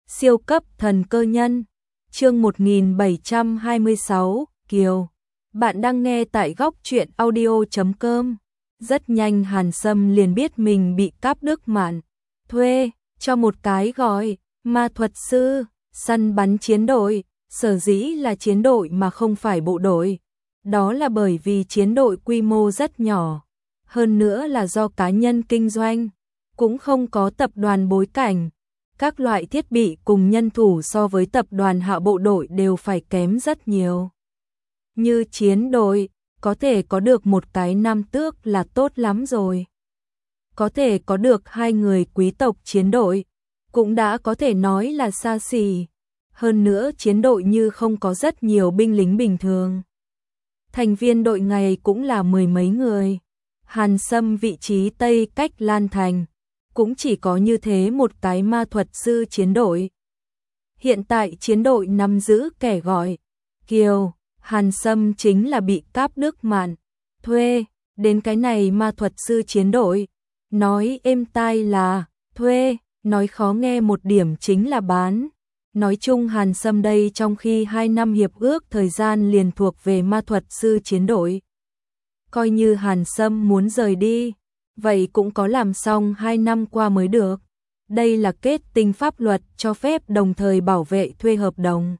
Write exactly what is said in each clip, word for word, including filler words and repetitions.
Siêu cấp thần cơ nhân. Chương một nghìn bảy trăm hai mươi sáu, Kiều. Bạn đang nghe tại góc truyện audio chấm com. Rất nhanh Hàn Sâm liền biết mình bị Cáp Đức Mạn thuê cho một cái gọi ma thuật sư, săn bắn chiến đội, sở dĩ là chiến đội mà không phải bộ đội. Đó là bởi vì chiến đội quy mô rất nhỏ, hơn nữa là do cá nhân kinh doanh, cũng không có tập đoàn bối cảnh. Các loại thiết bị cùng nhân thủ so với tập đoàn hạ bộ đội đều phải kém rất nhiều. Như chiến đội, có thể có được một cái nam tước là tốt lắm rồi. Có thể có được hai người quý tộc chiến đội, cũng đã có thể nói là xa xỉ. Hơn nữa chiến đội như không có rất nhiều binh lính bình thường. Thành viên đội ngày cũng là mười mấy người. Hàn Sâm vị trí Tây cách Lan Thành, cũng chỉ có như thế một cái ma thuật sư chiến đội. Hiện tại chiến đội nắm giữ kẻ gọi Kiều, Hàn Sâm chính là bị Cáp Đức Mạn thuê đến cái này ma thuật sư chiến đội. Nói êm tai là thuê, nói khó nghe một điểm chính là bán. Nói chung Hàn Sâm đây trong khi hai năm hiệp ước thời gian liền thuộc về ma thuật sư chiến đội. Coi như Hàn Sâm muốn rời đi, vậy cũng có làm xong hai năm qua mới được. Đây là kết tinh pháp luật cho phép đồng thời bảo vệ thuê hợp đồng.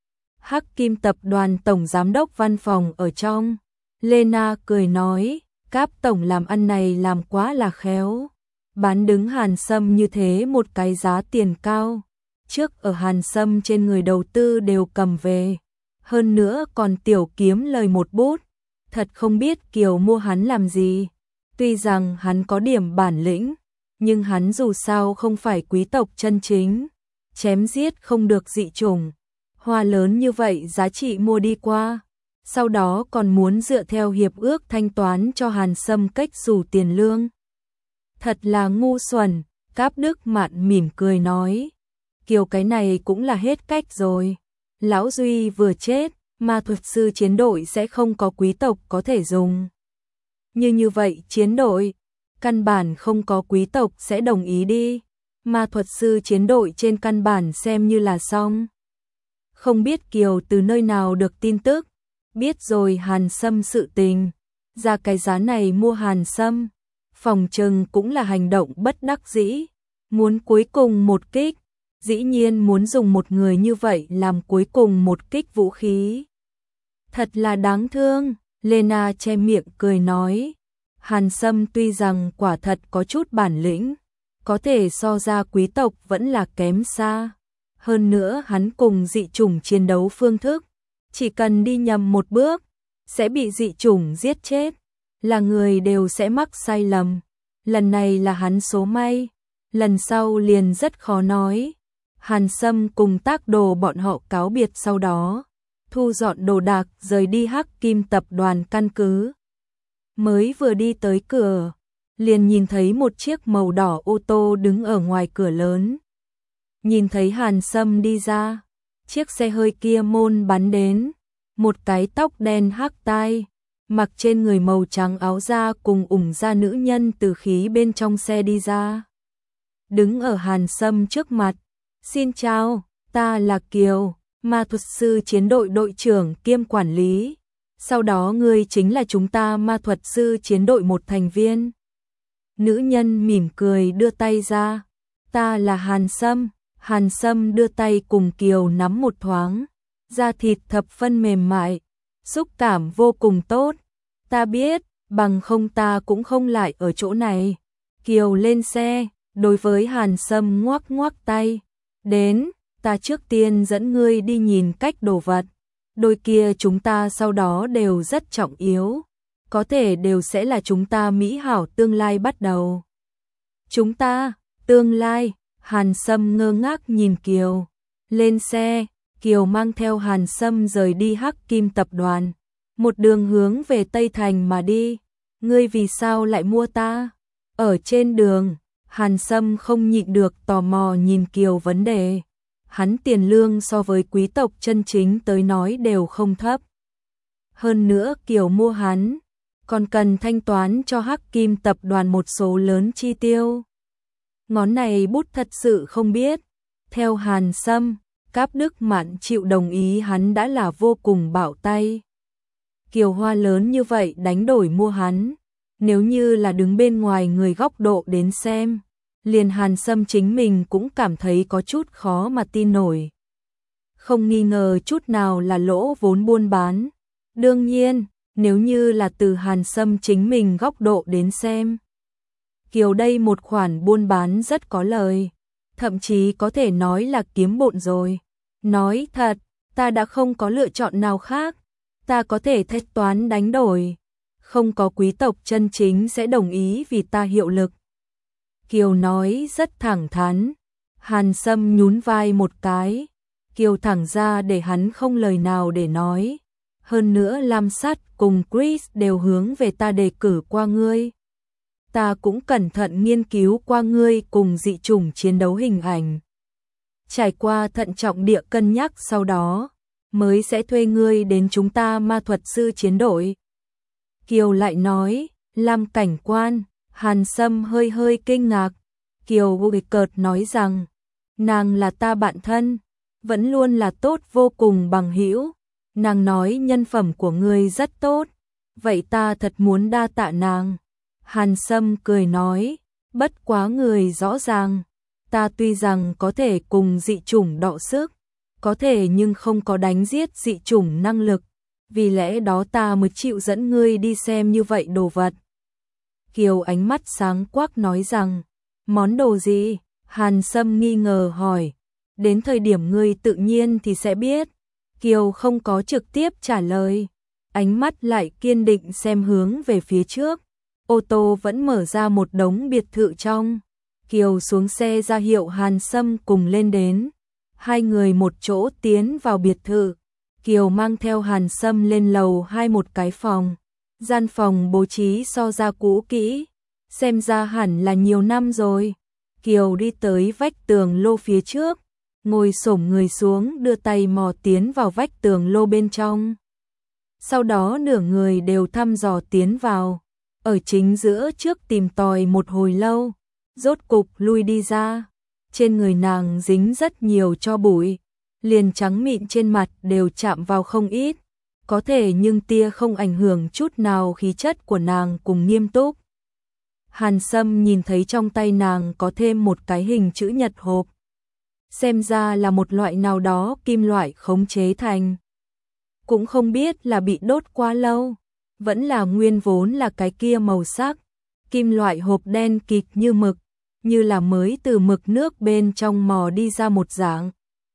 Hắc Kim tập đoàn tổng giám đốc văn phòng ở trong. Lena cười nói, Cáp tổng làm ăn này làm quá là khéo. Bán đứng Hàn Sâm như thế một cái giá tiền cao. Trước ở Hàn Sâm trên người đầu tư đều cầm về. Hơn nữa còn tiểu kiếm lời một bút. Thật không biết Kiều mua hắn làm gì. Tuy rằng hắn có điểm bản lĩnh, nhưng hắn dù sao không phải quý tộc chân chính. Chém giết không được dị chủng. Hoa lớn như vậy giá trị mua đi qua. Sau đó còn muốn dựa theo hiệp ước thanh toán cho Hàn Sâm cách xù tiền lương. Thật là ngu xuẩn, Cáp Đức Mạn mỉm cười nói. Kiều cái này cũng là hết cách rồi. Lão Duy vừa chết, ma thuật sư chiến đội sẽ không có quý tộc có thể dùng. Như như vậy chiến đội, căn bản không có quý tộc sẽ đồng ý đi. Ma thuật sư chiến đội trên căn bản xem như là xong. Không biết Kiều từ nơi nào được tin tức, biết rồi Hàn Sâm sự tình, ra cái giá này mua Hàn Sâm, phòng trừng cũng là hành động bất đắc dĩ, muốn cuối cùng một kích, dĩ nhiên muốn dùng một người như vậy làm cuối cùng một kích vũ khí. Thật là đáng thương, Lena che miệng cười nói, Hàn Sâm tuy rằng quả thật có chút bản lĩnh, có thể so ra quý tộc vẫn là kém xa. Hơn nữa hắn cùng dị chủng chiến đấu phương thức, chỉ cần đi nhầm một bước, sẽ bị dị chủng giết chết, là người đều sẽ mắc sai lầm. Lần này là hắn số may, lần sau liền rất khó nói. Hàn Sâm cùng Tác Đồ bọn họ cáo biệt sau đó, thu dọn đồ đạc rời đi Hắc Kim tập đoàn căn cứ. Mới vừa đi tới cửa, liền nhìn thấy một chiếc màu đỏ ô tô đứng ở ngoài cửa lớn. Nhìn thấy Hàn Sâm đi ra, chiếc xe hơi kia môn bắn đến, một cái tóc đen hắc tai, mặc trên người màu trắng áo da cùng ủng da nữ nhân từ khí bên trong xe đi ra. Đứng ở Hàn Sâm trước mặt, xin chào, ta là Kiều, ma thuật sư chiến đội đội trưởng kiêm quản lý. Sau đó ngươi chính là chúng ta ma thuật sư chiến đội một thành viên. Nữ nhân mỉm cười đưa tay ra, ta là Hàn Sâm. Hàn Sâm đưa tay cùng Kiều nắm một thoáng, da thịt thập phân mềm mại, xúc cảm vô cùng tốt. Ta biết, bằng không ta cũng không lại ở chỗ này. Kiều lên xe, đối với Hàn Sâm ngoắc ngoắc tay. Đến, ta trước tiên dẫn ngươi đi nhìn cách đồ vật. Đôi kia chúng ta sau đó đều rất trọng yếu. Có thể đều sẽ là chúng ta mỹ hảo tương lai bắt đầu. Chúng ta, tương lai. Hàn Sâm ngơ ngác nhìn Kiều. Lên xe, Kiều mang theo Hàn Sâm rời đi Hắc Kim tập đoàn. Một đường hướng về Tây Thành mà đi. Ngươi vì sao lại mua ta? Ở trên đường, Hàn Sâm không nhịn được tò mò nhìn Kiều vấn đề. Hắn tiền lương so với quý tộc chân chính tới nói đều không thấp. Hơn nữa Kiều mua hắn, còn cần thanh toán cho Hắc Kim tập đoàn một số lớn chi tiêu. Ngón này bút thật sự không biết, Theo Hàn Sâm, Cáp Đức Mạn chịu đồng ý hắn đã là vô cùng bạo tay. Kiều Hoa lớn như vậy đánh đổi mua hắn, nếu như là đứng bên ngoài người góc độ đến xem, liền Hàn Sâm chính mình cũng cảm thấy có chút khó mà tin nổi. Không nghi ngờ chút nào là lỗ vốn buôn bán. Đương nhiên, nếu như là từ Hàn Sâm chính mình góc độ đến xem, Kiều đây một khoản buôn bán rất có lời, thậm chí có thể nói là kiếm bộn rồi. Nói thật, ta đã không có lựa chọn nào khác, ta có thể thanh toán đánh đổi, không có quý tộc chân chính sẽ đồng ý vì ta hiệu lực. Kiều nói rất thẳng thắn. Hàn Sâm nhún vai một cái, Kiều thẳng ra để hắn không lời nào để nói. Hơn nữa Lam Sắt cùng Chris đều hướng về ta đề cử qua ngươi. Ta cũng cẩn thận nghiên cứu qua ngươi cùng dị chủng chiến đấu hình ảnh. Trải qua thận trọng địa cân nhắc sau đó, mới sẽ thuê ngươi đến chúng ta ma thuật sư chiến đội. Kiều lại nói, Lam cảnh quan. Hàn Sâm hơi hơi kinh ngạc. Kiều vô cợt nói rằng, nàng là ta bạn thân, vẫn luôn là tốt vô cùng bằng hữu. Nàng nói nhân phẩm của ngươi rất tốt, vậy ta thật muốn đa tạ nàng. Hàn Sâm cười nói, bất quá người rõ ràng, ta tuy rằng có thể cùng dị chủng đọ sức, có thể nhưng không có đánh giết dị chủng năng lực, vì lẽ đó ta mới chịu dẫn ngươi đi xem như vậy đồ vật. Kiều ánh mắt sáng quắc nói rằng, món đồ gì? Hàn Sâm nghi ngờ hỏi, đến thời điểm ngươi tự nhiên thì sẽ biết. Kiều không có trực tiếp trả lời, ánh mắt lại kiên định xem hướng về phía trước. Ô tô vẫn mở ra một đống biệt thự trong. Kiều xuống xe ra hiệu Hàn Sâm cùng lên đến. Hai người một chỗ tiến vào biệt thự. Kiều mang theo Hàn Sâm lên lầu hai một cái phòng. Gian phòng bố trí so ra cũ kỹ, xem ra hẳn là nhiều năm rồi. Kiều đi tới vách tường lô phía trước, ngồi xổm người xuống đưa tay mò tiến vào vách tường lô bên trong. Sau đó nửa người đều thăm dò tiến vào, ở chính giữa trước tìm tòi một hồi lâu, rốt cục lui đi ra. Trên người nàng dính rất nhiều tro bụi, liền trắng mịn trên mặt đều chạm vào không ít. Có thể nhưng tia không ảnh hưởng chút nào khí chất của nàng cùng nghiêm túc. Hàn Sâm nhìn thấy trong tay nàng có thêm một cái hình chữ nhật hộp. Xem ra là một loại nào đó kim loại khống chế thành. Cũng không biết là bị đốt quá lâu, vẫn là nguyên vốn là cái kia màu sắc. Kim loại hộp đen kịt như mực, như là mới từ mực nước bên trong mò đi ra một dạng.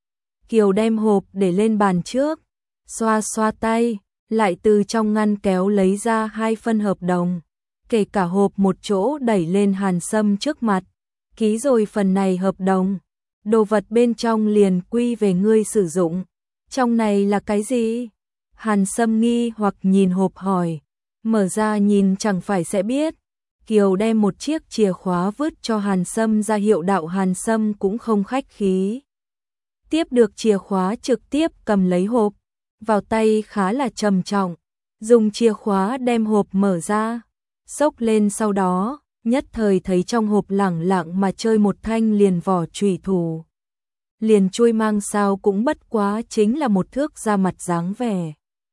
Kiều đem hộp để lên bàn trước, xoa xoa tay, lại từ trong ngăn kéo lấy ra hai phân hợp đồng, kể cả hộp một chỗ đẩy lên Hàn Sâm trước mặt. Ký rồi phần này hợp đồng, đồ vật bên trong liền quy về ngươi sử dụng. Trong này là cái gì? Hàn Sâm nghi hoặc nhìn hộp hỏi, mở ra nhìn chẳng phải sẽ biết. Kiều đem một chiếc chìa khóa vứt cho Hàn Sâm ra hiệu đạo. Hàn Sâm cũng không khách khí, tiếp được chìa khóa trực tiếp cầm lấy hộp, vào tay khá là trầm trọng, dùng chìa khóa đem hộp mở ra, xốc lên sau đó, nhất thời thấy trong hộp lẳng lặng mà chơi một thanh liền vỏ chủy thủ. Liền chuôi mang sao cũng bất quá chính là một thước da mặt dáng vẻ.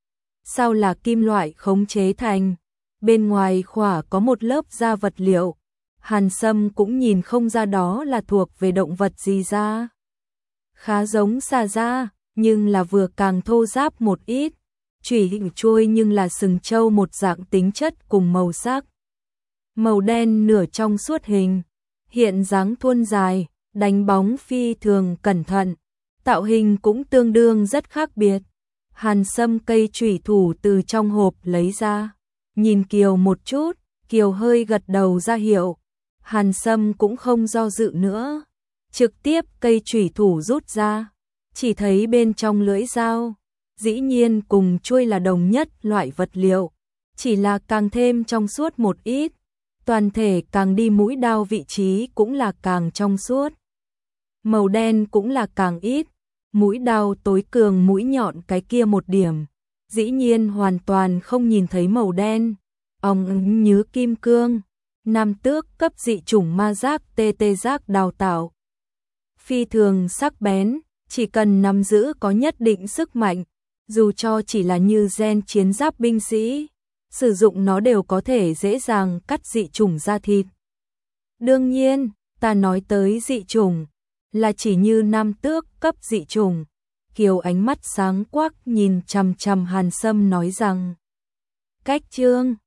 Sao là kim loại khống chế thành, bên ngoài khỏa có một lớp da vật liệu. Hàn Sâm cũng nhìn không ra đó là thuộc về động vật gì ra. Khá giống xà da, nhưng là vừa càng thô ráp một ít. Chủy hình chuôi nhưng là sừng trâu một dạng tính chất cùng màu sắc. Màu đen nửa trong suốt hình, hiện dáng thuôn dài, đánh bóng phi thường cẩn thận, tạo hình cũng tương đương rất khác biệt. Hàn Sâm cây chủy thủ từ trong hộp lấy ra, nhìn Kiều một chút, Kiều hơi gật đầu ra hiệu. Hàn Sâm cũng không do dự nữa, trực tiếp cây chủy thủ rút ra, chỉ thấy bên trong lưỡi dao, dĩ nhiên cùng chuôi là đồng nhất loại vật liệu, chỉ là càng thêm trong suốt một ít, toàn thể càng đi mũi đao vị trí cũng là càng trong suốt. Màu đen cũng là càng ít, mũi đao tối cường mũi nhọn cái kia một điểm, dĩ nhiên hoàn toàn không nhìn thấy màu đen, ong như kim cương. Nam tước cấp dị chủng ma giác tê tê giác đào tạo. phi thường sắc bén, chỉ cần nắm giữ có nhất định sức mạnh, dù cho chỉ là như gen chiến giáp binh sĩ, sử dụng nó đều có thể dễ dàng cắt dị chủng da thịt. Đương nhiên, ta nói tới dị chủng, là chỉ như nam tước cấp dị chủng. Kiều ánh mắt sáng quắc nhìn chằm chằm Hàn Sâm nói rằng, cách chương